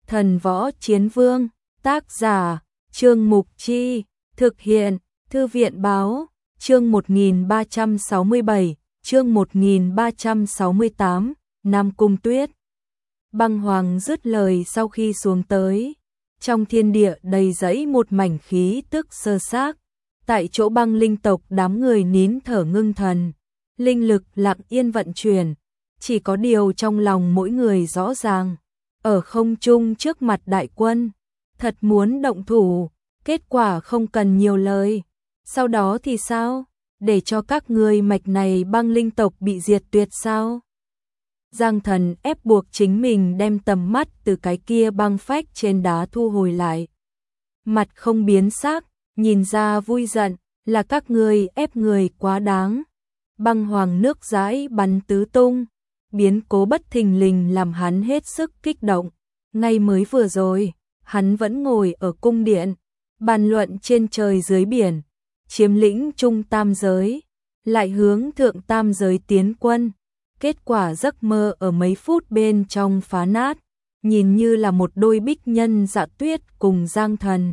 Thần Võ Chiến Vương, tác giả, Trương Mục Chi, thực hiện, Thư viện Báo, chương 1367, chương 1368, Nam Cung Tuyết. Băng Hoàng dứt lời sau khi xuống tới, trong thiên địa đầy dẫy một mảnh khí tức sơ xác, tại chỗ băng linh tộc đám người nín thở ngưng thần, linh lực lặng yên vận chuyển, chỉ có điều trong lòng mỗi người rõ ràng, ở không trung trước mặt đại quân, thật muốn động thủ, kết quả không cần nhiều lời, sau đó thì sao, để cho các người mạch này băng linh tộc bị diệt tuyệt sao? Giang Thần ép buộc chính mình đem tầm mắt từ cái kia băng phách trên đá thu hồi lại. Mặt không biến sắc, nhìn ra vui giận, là các người ép người quá đáng. Băng hoàng nước dãi bắn tứ tung, biến cố bất thình lình làm hắn hết sức kích động. Ngay mới vừa rồi, hắn vẫn ngồi ở cung điện, bàn luận trên trời dưới biển, chiếm lĩnh trung tam giới, lại hướng thượng tam giới tiến quân. Kết quả giấc mơ ở mấy phút bên trong phá nát, nhìn như là một đôi bích nhân Dạ Tuyết cùng Giang Thần.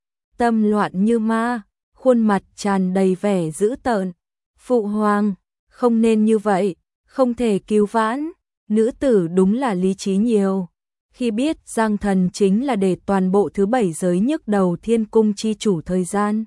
Tâm loạn như ma, khuôn mặt tràn đầy vẻ dữ tợn. Phụ hoàng, không nên như vậy, không thể cứu vãn, nữ tử đúng là lý trí nhiều. Khi biết Giang Thần chính là để toàn bộ thứ 7 giới nhức đầu thiên cung chi chủ thời gian,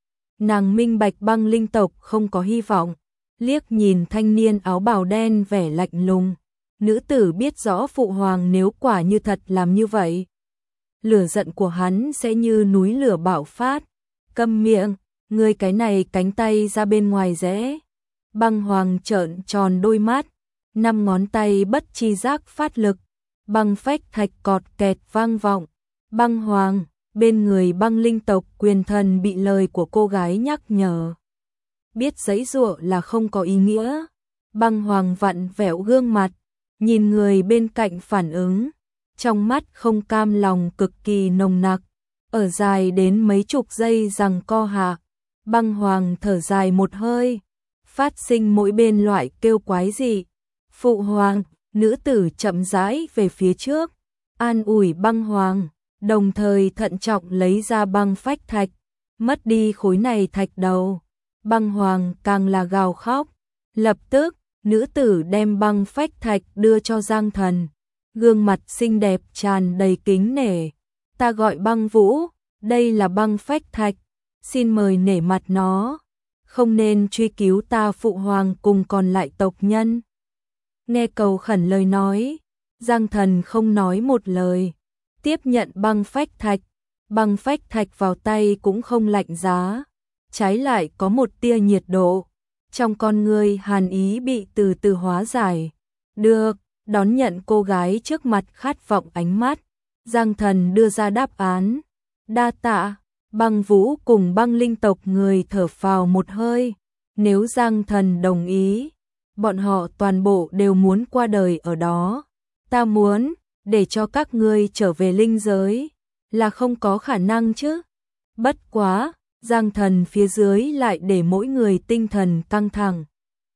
nàng minh bạch băng linh tộc không có hy vọng. Liếc nhìn thanh niên áo bào đen vẻ lạnh lùng, nữ tử biết rõ phụ hoàng nếu quả như thật làm như vậy, lửa giận của hắn sẽ như núi lửa bạo phát. Câm miệng, ngươi cái này cánh tay ra bên ngoài rẽ. Băng hoàng trợn tròn đôi mắt, 5 ngón tay bất chi giác phát lực, băng phách thạch cọt kẹt vang vọng. Băng hoàng, bên người băng linh tộc quyền thần bị lời của cô gái nhắc nhở, biết giãy giụa là không có ý nghĩa. Băng hoàng vặn vẹo gương mặt, nhìn người bên cạnh phản ứng, trong mắt không cam lòng cực kỳ nồng nặc, ở dài đến mấy chục giây giằng co hạ. Băng hoàng thở dài một hơi, phát sinh mỗi bên loại kêu quái dị. Phụ hoàng, nữ tử chậm rãi về phía trước, an ủi băng hoàng, đồng thời thận trọng lấy ra băng phách thạch, mất đi khối này thạch đầu. Băng hoàng càng là gào khóc. Lập tức, nữ tử đem băng phách thạch đưa cho Giang Thần, gương mặt xinh đẹp tràn đầy kính nể. Ta gọi Băng Vũ, đây là băng phách thạch, xin mời nể mặt nó, không nên truy cứu ta phụ hoàng cùng còn lại tộc nhân. Nghe cầu khẩn lời nói, Giang Thần không nói một lời, tiếp nhận băng phách thạch. Băng phách thạch vào tay cũng không lạnh giá, trái lại có một tia nhiệt độ, trong con người hàn ý bị từ từ hóa giải. Được, đón nhận cô gái trước mặt khát vọng ánh mắt, Giang Thần đưa ra đáp án. Đa tạ. Băng Vũ cùng băng linh tộc người thở phào một hơi, nếu Giang Thần đồng ý, bọn họ toàn bộ đều muốn qua đời ở đó. Ta muốn, để cho các ngươi trở về linh giới, là không có khả năng chứ. Bất quá, Giang Thần phía dưới lại để mỗi người tinh thần căng thẳng.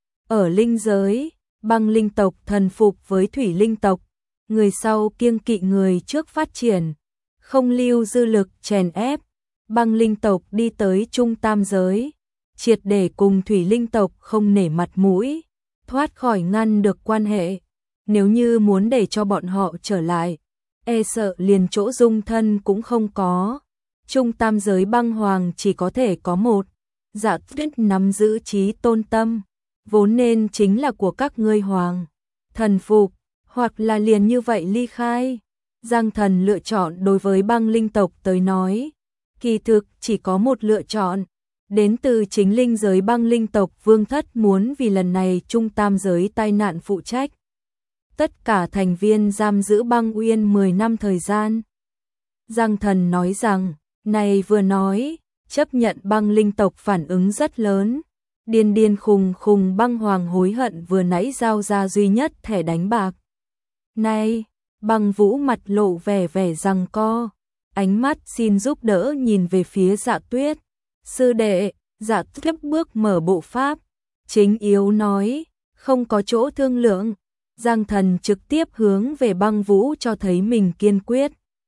Ở linh giới, băng linh tộc thần phục với thủy linh tộc, người sau kiêng kỵ người trước phát triển, không lưu dư lực chèn ép. Băng linh tộc đi tới trung tam giới, triệt để cùng thủy linh tộc không nể mặt mũi, thoát khỏi ngăn được quan hệ. Nếu như muốn để cho bọn họ trở lại, e sợ liền chỗ dung thân cũng không có. Trung tam giới băng hoàng chỉ có thể có một. Dạ Tuyết nắm giữ trí tôn tâm, vốn nên chính là của các ngươi hoàng. Thần phục, hoặc là liền như vậy ly khai. Giang Thần lựa chọn đối với băng linh tộc tới nói, kỳ thực chỉ có một lựa chọn, đến từ chính linh giới băng linh tộc vương thất muốn vì lần này trung tam giới tai nạn phụ trách. Tất cả thành viên giam giữ băng uyên 10 năm thời gian. Giang Thần nói rằng, này vừa nói, chấp nhận băng linh tộc phản ứng rất lớn. Điên điên khùng khùng băng hoàng hối hận vừa nãy giao ra duy nhất thẻ đánh bạc. Này, Băng Vũ mặt lộ vẻ giằng co, ánh mắt xin giúp đỡ nhìn về phía Dạ Tuyết. Sư đệ. Dạ Tuyết bước mở bộ pháp, chính yếu nói, không có chỗ thương lượng. Giang Thần trực tiếp hướng về Băng Vũ cho thấy mình kiên quyết.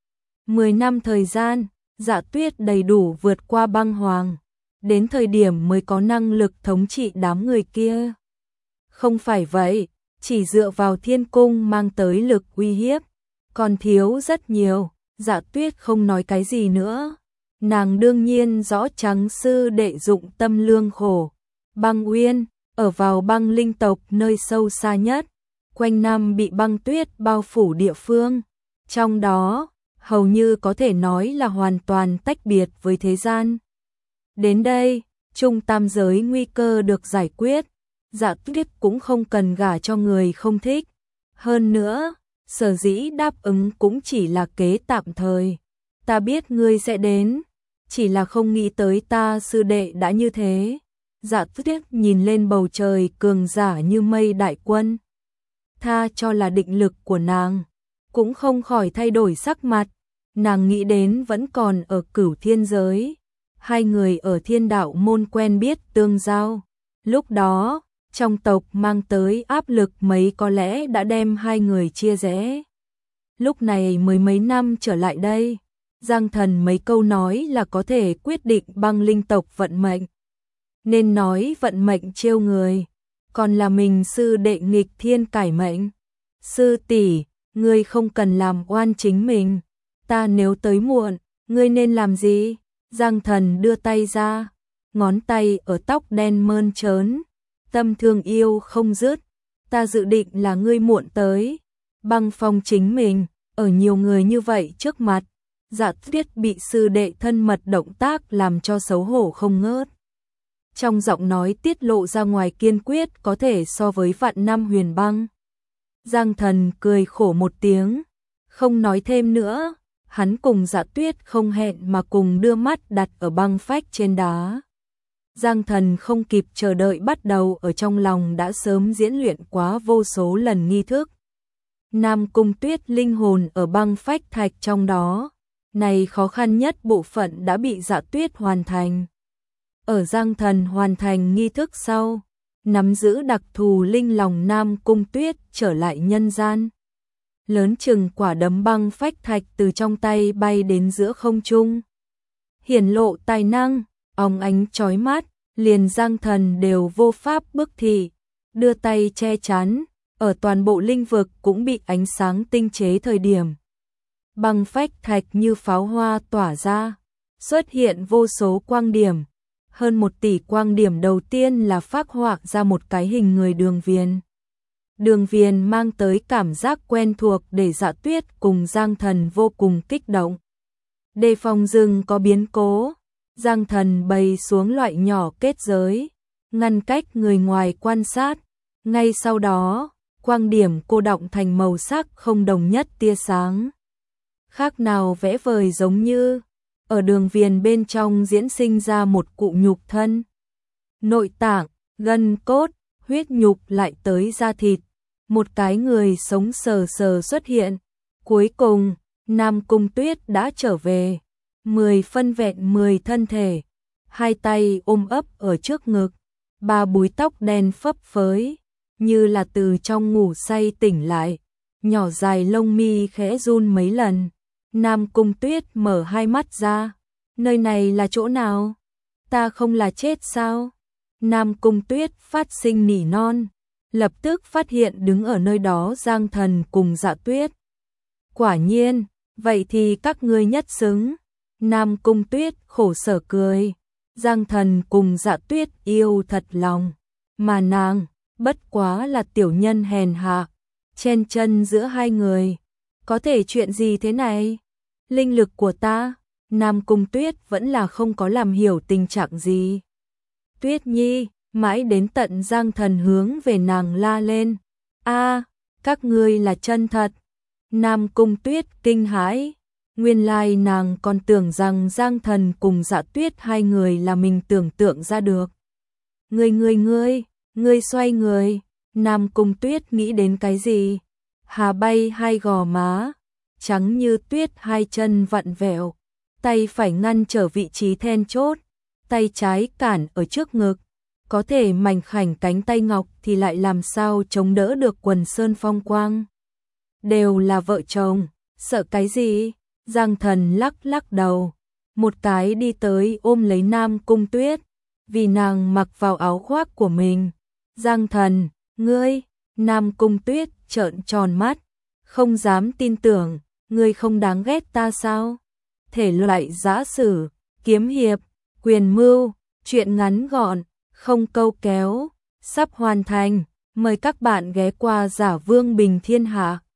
10 năm thời gian, Dạ Tuyết đầy đủ vượt qua băng hoàng, đến thời điểm mới có năng lực thống trị đám người kia. Không phải vậy, chỉ dựa vào thiên cung mang tới lực uy hiếp, còn thiếu rất nhiều. Dạ Tuyết không nói cái gì nữa. Nàng đương nhiên rõ Trắng sư đệ dụng tâm lương khổ. Băng Uyên, ở vào băng linh tộc nơi sâu xa nhất, quanh năm bị băng tuyết bao phủ địa phương. Trong đó, hầu như có thể nói là hoàn toàn tách biệt với thế gian. Đến đây, trung tam giới nguy cơ được giải quyết. Dạ Tuyết cũng không cần gả cho người không thích. Hơn nữa, sở dĩ đáp ứng cũng chỉ là kế tạm thời. Ta biết ngươi sẽ đến, chỉ là không nghĩ tới ta sư đệ đã như thế. Dạ Tuyết nhìn lên bầu trời cường giả như mây đại quân. Tha cho là định lực của nàng, cũng không khỏi thay đổi sắc mặt. Nàng nghĩ đến vẫn còn ở Cửu Thiên giới. Hai người ở Thiên Đạo môn quen biết tương giao. Lúc đó, trong tộc mang tới áp lực mấy có lẽ đã đem hai người chia rẽ. Lúc này mới mấy năm trở lại đây, Giang Thần mấy câu nói là có thể quyết định băng linh tộc vận mệnh. Nên nói vận mệnh trêu người, còn là mình sư đệ nghịch thiên cải mệnh. Sư tỷ, ngươi không cần làm oan chính mình. Ta nếu tới muộn, ngươi nên làm gì? Giang Thần đưa tay ra, ngón tay ở tóc đen mơn trớn. Tâm thương yêu không dứt, ta dự định là ngươi muộn tới. Băng phong chính mình, ở nhiều người như vậy trước mặt, Dạ Tuyết bị sư đệ thân mật động tác làm cho xấu hổ không ngớt. Trong giọng nói tiết lộ ra ngoài kiên quyết có thể so với vạn năm huyền băng. Giang Thần cười khổ một tiếng, không nói thêm nữa, hắn cùng Dạ Tuyết không hẹn mà cùng đưa mắt đặt ở băng phách trên đá. Giang Thần không kịp chờ đợi bắt đầu ở trong lòng đã sớm diễn luyện quá vô số lần nghi thức. Nam Cung Tuyết linh hồn ở băng phách thạch trong đó, này khó khăn nhất bộ phận đã bị Dạ Tuyết hoàn thành. Ở Giang Thần hoàn thành nghi thức sau, nắm giữ đặc thù linh lòng Nam Cung Tuyết trở lại nhân gian. Lớn chừng quả đấm băng phách thạch từ trong tay bay đến giữa không trung. Hiển lộ tài năng, óng ánh chói mắt, liền Giang Thần đều vô pháp bức thị, đưa tay che chắn, ở toàn bộ linh vực cũng bị ánh sáng tinh chế thời điểm. Băng phách thạch như pháo hoa tỏa ra, xuất hiện vô số quang điểm. Hơn 1 tỷ quang điểm đầu tiên là phác họa ra một cái hình người đường viền. Đường viền mang tới cảm giác quen thuộc để Dạ Tuyết cùng Giang Thần vô cùng kích động. Đề phòng rừng có biến cố, Giang Thần bày xuống loại nhỏ kết giới, ngăn cách người ngoài quan sát. Ngay sau đó, quang điểm cô đọng thành màu sắc không đồng nhất tia sáng. Khác nào vẽ vời giống như, ở đường viền bên trong diễn sinh ra một cụ nhục thân. Nội tạng, gân cốt, huyết nhục lại tới da thịt. Một cái người sống sờ sờ xuất hiện. Cuối cùng, Nam Cung Tuyết đã trở về. 10 phân vẹn 10 thân thể. 2 tay ôm ấp ở trước ngực. 3 búi tóc đen phấp phới, như là từ trong ngủ say tỉnh lại. Nhỏ dài lông mi khẽ run mấy lần. Nam Cung Tuyết mở hai mắt ra. Nơi này là chỗ nào? Ta không là chết sao? Nam Cung Tuyết phát sinh nỉ non. Lập tức phát hiện đứng ở nơi đó Giang Thần cùng Dạ Tuyết. Quả nhiên, vậy thì các ngươi nhất xứng. Nam Cung Tuyết khổ sở cười. Giang Thần cùng Dạ Tuyết yêu thật lòng. Mà nàng, bất quá là tiểu nhân hèn hạ, chen chân giữa hai người. Có thể chuyện gì thế này? Linh lực của ta, Nam Cung Tuyết vẫn là không có làm hiểu tình trạng gì. Tuyết Nhi, mãi đến tận Giang Thần hướng về nàng la lên. A, các ngươi là chân thật. Nam Cung Tuyết kinh hãi. Nguyên lai nàng còn tưởng rằng Giang Thần cùng Dạ Tuyết hai người là mình tưởng tượng ra được. Ngươi xoay người. Nam Cung Tuyết nghĩ đến cái gì? Hà bay hai gò má, trắng như tuyết, hai chân vặn vẹo, tay phải ngăn trở vị trí then chốt, tay trái cản ở trước ngực. Có thể mảnh khảnh cánh tay ngọc thì lại làm sao chống đỡ được quần sơn phong quang. Đều là vợ chồng, sợ cái gì? Giang Thần lắc lắc đầu, một cái đi tới ôm lấy Nam Cung Tuyết, vì nàng mặc vào áo khoác của mình. Giang Thần, ngươi, Nam Cung Tuyết trợn tròn mắt, không dám tin tưởng, ngươi không đáng ghét ta sao? Thể loại giã sử, kiếm hiệp, quyền mưu, truyện ngắn gọn, không câu kéo, sắp hoàn thành, mời các bạn ghé qua Giả Vương Bình Thiên Hạ.